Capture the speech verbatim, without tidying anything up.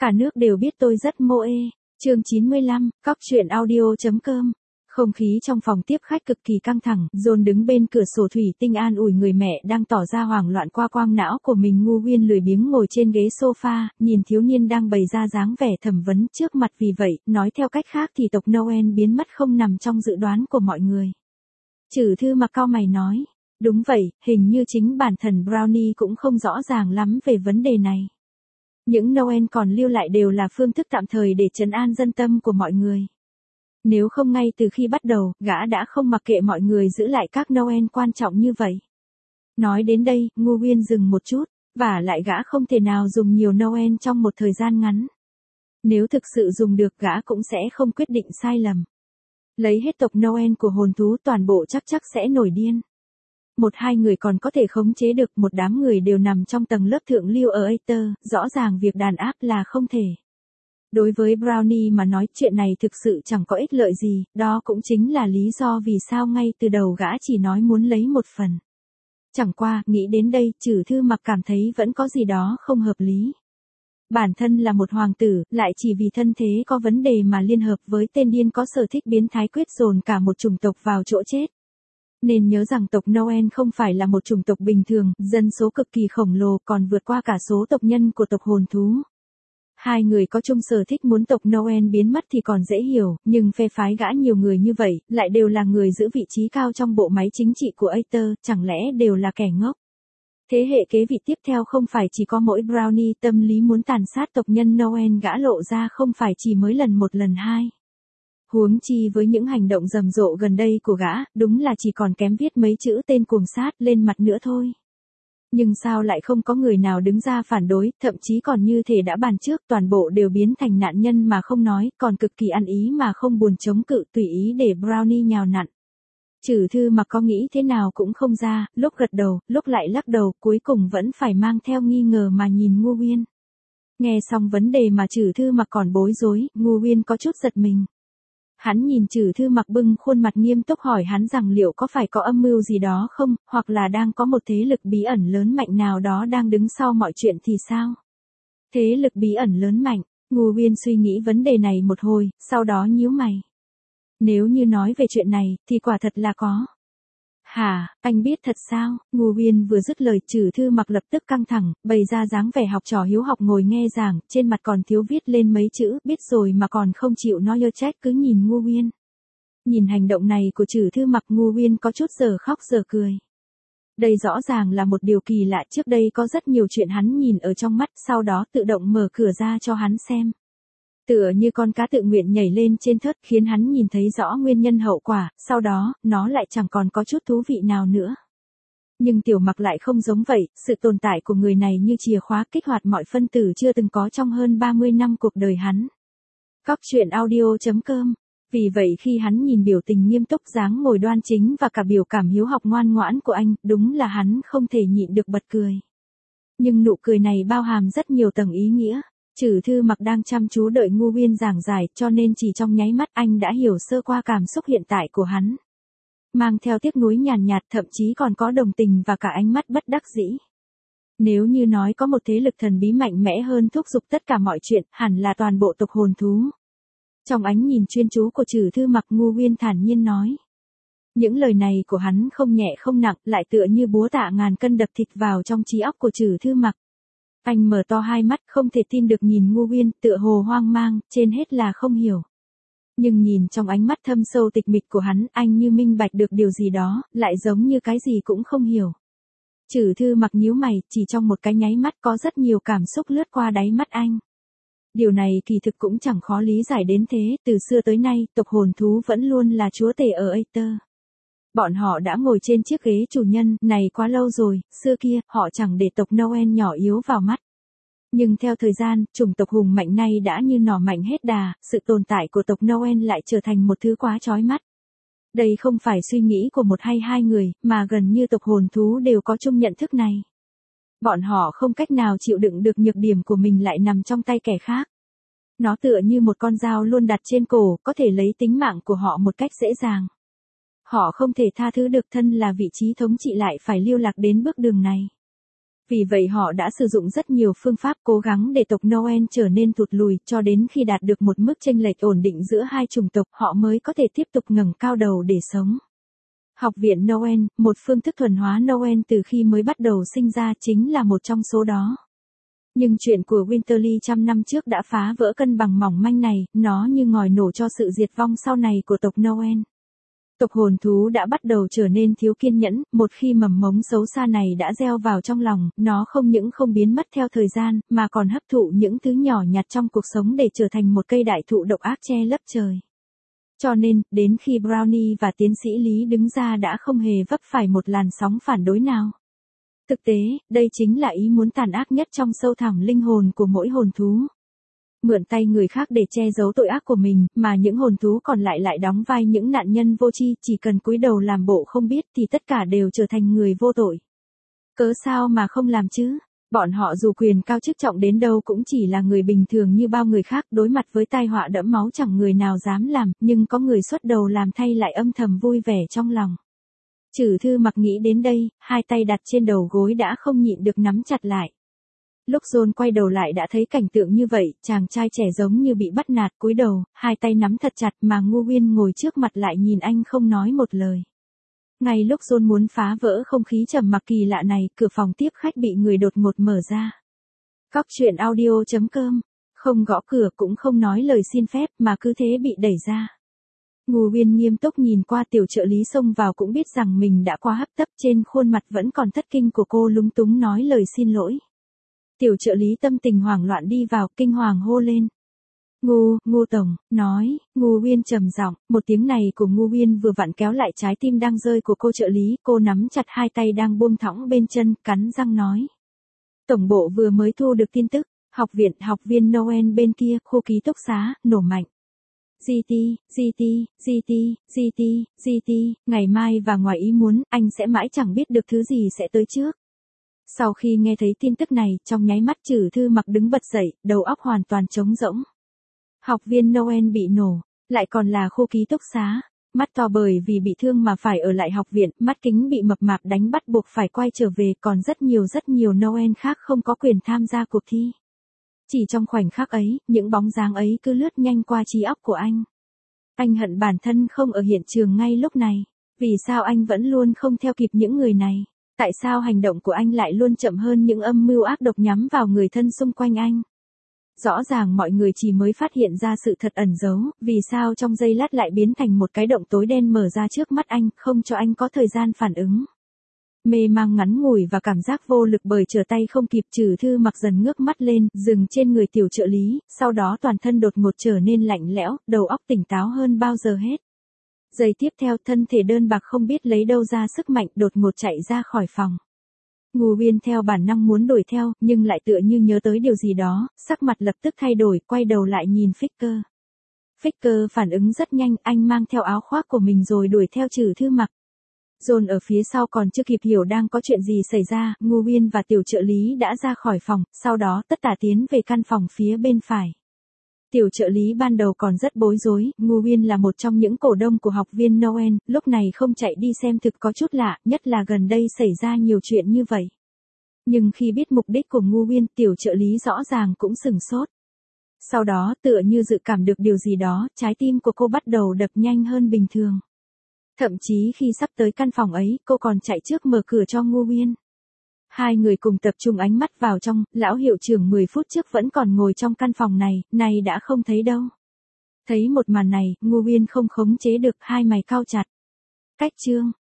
Cả nước đều biết tôi rất mô ê. Chương chín mươi lăm, cóc truyện audio.com. Không khí trong phòng tiếp khách cực kỳ căng thẳng, John đứng bên cửa sổ thủy tinh an ủi người mẹ đang tỏ ra hoảng loạn qua quang não của mình. Ngu Uyên lười biếng ngồi trên ghế sofa, nhìn thiếu niên đang bày ra dáng vẻ thẩm vấn trước mặt. Vì vậy, nói theo cách khác thì tộc Noel biến mất không nằm trong dự đoán của mọi người. Trừ Thư Mặc cau mày nói, đúng vậy, hình như chính bản thân Brownie cũng không rõ ràng lắm về vấn đề này. Những Noel còn lưu lại đều là phương thức tạm thời để trấn an dân tâm của mọi người. Nếu không ngay từ khi bắt đầu, gã đã không mặc kệ mọi người giữ lại các Noel quan trọng như vậy. Nói đến đây, Ngu Uyên dừng một chút, vả lại gã không thể nào dùng nhiều Noel trong một thời gian ngắn. Nếu thực sự dùng được gã cũng sẽ không quyết định sai lầm. Lấy hết tộc Noel của hồn thú toàn bộ chắc chắc sẽ nổi điên. Một hai người còn có thể khống chế được, một đám người đều nằm trong tầng lớp thượng lưu ở Aether, rõ ràng việc đàn áp là không thể. Đối với Brownie mà nói chuyện này thực sự chẳng có ích lợi gì, đó cũng chính là lý do vì sao ngay từ đầu gã chỉ nói muốn lấy một phần. Chẳng qua, nghĩ đến đây, Trừ Thư Mặc cảm thấy vẫn có gì đó không hợp lý. Bản thân là một hoàng tử, lại chỉ vì thân thế có vấn đề mà liên hợp với tên điên có sở thích biến thái quyết dồn cả một chủng tộc vào chỗ chết. Nên nhớ rằng tộc Noel không phải là một chủng tộc bình thường, dân số cực kỳ khổng lồ còn vượt qua cả số tộc nhân của tộc hồn thú. Hai người có chung sở thích muốn tộc Noel biến mất thì còn dễ hiểu, nhưng phe phái gã nhiều người như vậy, lại đều là người giữ vị trí cao trong bộ máy chính trị của Aether, chẳng lẽ đều là kẻ ngốc. Thế hệ kế vị tiếp theo không phải chỉ có mỗi Brownie, tâm lý muốn tàn sát tộc nhân Noel gã lộ ra không phải chỉ mới lần một lần hai. Huống chi với những hành động rầm rộ gần đây của gã, đúng là chỉ còn kém viết mấy chữ tên cuồng sát lên mặt nữa thôi. Nhưng sao lại không có người nào đứng ra phản đối, thậm chí còn như thể đã bàn trước, toàn bộ đều biến thành nạn nhân mà không nói, còn cực kỳ ăn ý mà không buồn chống cự, tùy ý để Brownie nhào nặn. Trừ Thư Mặc có nghĩ thế nào cũng không ra, lúc gật đầu, lúc lại lắc đầu, cuối cùng vẫn phải mang theo nghi ngờ mà nhìn Ngu Uyên. Nghe xong vấn đề mà Trừ Thư Mặc còn bối rối, Ngu Uyên có chút giật mình. Hắn nhìn Trừ Thư Mặc bưng khuôn mặt nghiêm túc hỏi hắn rằng liệu có phải có âm mưu gì đó không, hoặc là đang có một thế lực bí ẩn lớn mạnh nào đó đang đứng sau mọi chuyện thì sao? Thế lực bí ẩn lớn mạnh, Ngu Uyên suy nghĩ vấn đề này một hồi, sau đó nhíu mày. Nếu như nói về chuyện này, thì quả thật là có. Hả, anh biết thật sao? Ngu Uyên vừa dứt lời, Trừ Thư Mặc lập tức căng thẳng, bày ra dáng vẻ học trò hiếu học ngồi nghe giảng, trên mặt còn thiếu viết lên mấy chữ, biết rồi mà còn không chịu nói lơ trách cứ nhìn Ngu Uyên. Nhìn hành động này của Trừ Thư Mặc, Ngu Uyên có chút giờ khóc giờ cười. Đây rõ ràng là một điều kỳ lạ, trước đây có rất nhiều chuyện hắn nhìn ở trong mắt, sau đó tự động mở cửa ra cho hắn xem. Tựa như con cá tự nguyện nhảy lên trên thớt khiến hắn nhìn thấy rõ nguyên nhân hậu quả, sau đó, nó lại chẳng còn có chút thú vị nào nữa. Nhưng Tiểu Mặc lại không giống vậy, sự tồn tại của người này như chìa khóa kích hoạt mọi phân tử chưa từng có trong hơn ba mươi năm cuộc đời hắn. Cóc truyện audio.com. Vì vậy khi hắn nhìn biểu tình nghiêm túc, dáng ngồi đoan chính và cả biểu cảm hiếu học ngoan ngoãn của anh, đúng là hắn không thể nhịn được bật cười. Nhưng nụ cười này bao hàm rất nhiều tầng ý nghĩa. Trừ Thư Mặc đang chăm chú đợi Ngu Uyên giảng giải, cho nên chỉ trong nháy mắt anh đã hiểu sơ qua cảm xúc hiện tại của hắn. Mang theo tiếc nuối nhàn nhạt, thậm chí còn có đồng tình và cả ánh mắt bất đắc dĩ. Nếu như nói có một thế lực thần bí mạnh mẽ hơn thúc giục tất cả mọi chuyện, hẳn là toàn bộ tộc hồn thú. Trong ánh nhìn chuyên chú của Trừ Thư Mặc, Ngu Uyên thản nhiên nói. Những lời này của hắn không nhẹ không nặng, lại tựa như búa tạ ngàn cân đập thịt vào trong trí óc của Trừ Thư Mặc. Anh mở to hai mắt không thể tin được nhìn Ngu Uyên, tựa hồ hoang mang, trên hết là không hiểu. Nhưng nhìn trong ánh mắt thâm sâu tịch mịch của hắn, anh như minh bạch được điều gì đó, lại giống như cái gì cũng không hiểu. Trừ Thư Mặc nhíu mày, chỉ trong một cái nháy mắt có rất nhiều cảm xúc lướt qua đáy mắt anh. Điều này kỳ thực cũng chẳng khó lý giải đến thế, từ xưa tới nay, tộc hồn thú vẫn luôn là chúa tể ở Aether. Bọn họ đã ngồi trên chiếc ghế chủ nhân này quá lâu rồi, xưa kia, họ chẳng để tộc Noel nhỏ yếu vào mắt. Nhưng theo thời gian, chủng tộc hùng mạnh này đã như nỏ mạnh hết đà, sự tồn tại của tộc Noel lại trở thành một thứ quá chói mắt. Đây không phải suy nghĩ của một hay hai người, mà gần như tộc hồn thú đều có chung nhận thức này. Bọn họ không cách nào chịu đựng được nhược điểm của mình lại nằm trong tay kẻ khác. Nó tựa như một con dao luôn đặt trên cổ, có thể lấy tính mạng của họ một cách dễ dàng. Họ không thể tha thứ được thân là vị trí thống trị lại phải lưu lạc đến bước đường này. Vì vậy họ đã sử dụng rất nhiều phương pháp cố gắng để tộc Noel trở nên thụt lùi, cho đến khi đạt được một mức chênh lệch ổn định giữa hai chủng tộc, họ mới có thể tiếp tục ngẩng cao đầu để sống. Học viện Noel, một phương thức thuần hóa Noel từ khi mới bắt đầu sinh ra, chính là một trong số đó. Nhưng chuyện của Winterly trăm năm trước đã phá vỡ cân bằng mỏng manh này, nó như ngòi nổ cho sự diệt vong sau này của tộc Noel. Tộc hồn thú đã bắt đầu trở nên thiếu kiên nhẫn, một khi mầm mống xấu xa này đã gieo vào trong lòng, nó không những không biến mất theo thời gian, mà còn hấp thụ những thứ nhỏ nhặt trong cuộc sống để trở thành một cây đại thụ độc ác che lấp trời. Cho nên, đến khi Brownie và tiến sĩ Lý đứng ra đã không hề vấp phải một làn sóng phản đối nào. Thực tế, đây chính là ý muốn tàn ác nhất trong sâu thẳm linh hồn của mỗi hồn thú. Mượn tay người khác để che giấu tội ác của mình, mà những hồn thú còn lại lại đóng vai những nạn nhân vô tri, chỉ cần cúi đầu làm bộ không biết thì tất cả đều trở thành người vô tội. Cớ sao mà không làm chứ? Bọn họ dù quyền cao chức trọng đến đâu cũng chỉ là người bình thường như bao người khác, đối mặt với tai họa đẫm máu chẳng người nào dám làm, nhưng có người xuất đầu làm thay lại âm thầm vui vẻ trong lòng. Trừ Thư Mặc nghĩ đến đây, hai tay đặt trên đầu gối đã không nhịn được nắm chặt lại. Lúc John quay đầu lại đã thấy cảnh tượng như vậy, chàng trai trẻ giống như bị bắt nạt, cúi đầu, hai tay nắm thật chặt, mà Ngô Uyên ngồi trước mặt lại nhìn anh không nói một lời. Ngay lúc John muốn phá vỡ không khí trầm mặc kỳ lạ này, cửa phòng tiếp khách bị người đột ngột mở ra. Cóc truyện audio chấm com, không gõ cửa cũng không nói lời xin phép mà cứ thế bị đẩy ra. Ngô Uyên nghiêm túc nhìn qua, tiểu trợ lý xông vào cũng biết rằng mình đã quá hấp tấp, trên khuôn mặt vẫn còn thất kinh của cô lúng túng nói lời xin lỗi. Tiểu trợ lý tâm tình hoảng loạn đi vào, kinh hoàng hô lên. Ngô, Ngô Tổng, nói, Ngô Uyên trầm giọng, một tiếng này của Ngô Uyên vừa vặn kéo lại trái tim đang rơi của cô trợ lý, cô nắm chặt hai tay đang buông thõng bên chân, cắn răng nói. Tổng bộ vừa mới thu được tin tức, học viện, học viên Noel bên kia, khu ký túc xá, nổ mạnh. giê tê, giê tê, giê tê, giê tê, giê tê, ngày mai và ngoài ý muốn, anh sẽ mãi chẳng biết được thứ gì sẽ tới trước. Sau khi nghe thấy tin tức này, trong nháy mắt Trừ Thư Mặc đứng bật dậy, đầu óc hoàn toàn trống rỗng. Học viên Noel bị nổ, lại còn là khu ký túc xá, mắt to bởi vì bị thương mà phải ở lại học viện, mắt kính bị mập mạp đánh bắt buộc phải quay trở về, còn rất nhiều rất nhiều Noel khác không có quyền tham gia cuộc thi. Chỉ trong khoảnh khắc ấy, những bóng dáng ấy cứ lướt nhanh qua trí óc của anh. Anh hận bản thân không ở hiện trường ngay lúc này, vì sao anh vẫn luôn không theo kịp những người này? Tại sao hành động của anh lại luôn chậm hơn những âm mưu ác độc nhắm vào người thân xung quanh anh? Rõ ràng mọi người chỉ mới phát hiện ra sự thật ẩn giấu, vì sao trong giây lát lại biến thành một cái động tối đen mở ra trước mắt anh, không cho anh có thời gian phản ứng. Mê mang ngắn ngủi và cảm giác vô lực bởi trở tay không kịp, Trừ Thư Mặc dần ngước mắt lên, dừng trên người tiểu trợ lý, sau đó toàn thân đột ngột trở nên lạnh lẽo, đầu óc tỉnh táo hơn bao giờ hết. Giây tiếp theo, thân thể đơn bạc không biết lấy đâu ra sức mạnh đột ngột chạy ra khỏi phòng. Ngô Uyên theo bản năng muốn đuổi theo, nhưng lại tựa như nhớ tới điều gì đó, sắc mặt lập tức thay đổi, quay đầu lại nhìn Ficker. Ficker phản ứng rất nhanh, anh mang theo áo khoác của mình rồi đuổi theo Trừ Thư Mặc. John ở phía sau còn chưa kịp hiểu đang có chuyện gì xảy ra, Ngô Uyên và tiểu trợ lý đã ra khỏi phòng, sau đó tất tả tiến về căn phòng phía bên phải. Tiểu trợ lý ban đầu còn rất bối rối, Ngô Uyên là một trong những cổ đông của học viên Noel, lúc này không chạy đi xem thực có chút lạ, nhất là gần đây xảy ra nhiều chuyện như vậy. Nhưng khi biết mục đích của Ngô Uyên, tiểu trợ lý rõ ràng cũng sửng sốt. Sau đó, tựa như dự cảm được điều gì đó, trái tim của cô bắt đầu đập nhanh hơn bình thường. Thậm chí khi sắp tới căn phòng ấy, cô còn chạy trước mở cửa cho Ngô Uyên. Hai người cùng tập trung ánh mắt vào trong, lão hiệu trưởng mười phút trước vẫn còn ngồi trong căn phòng này, nay đã không thấy đâu. Thấy một màn này, Ngô Uyên không khống chế được, hai mày cau chặt. Cách chương,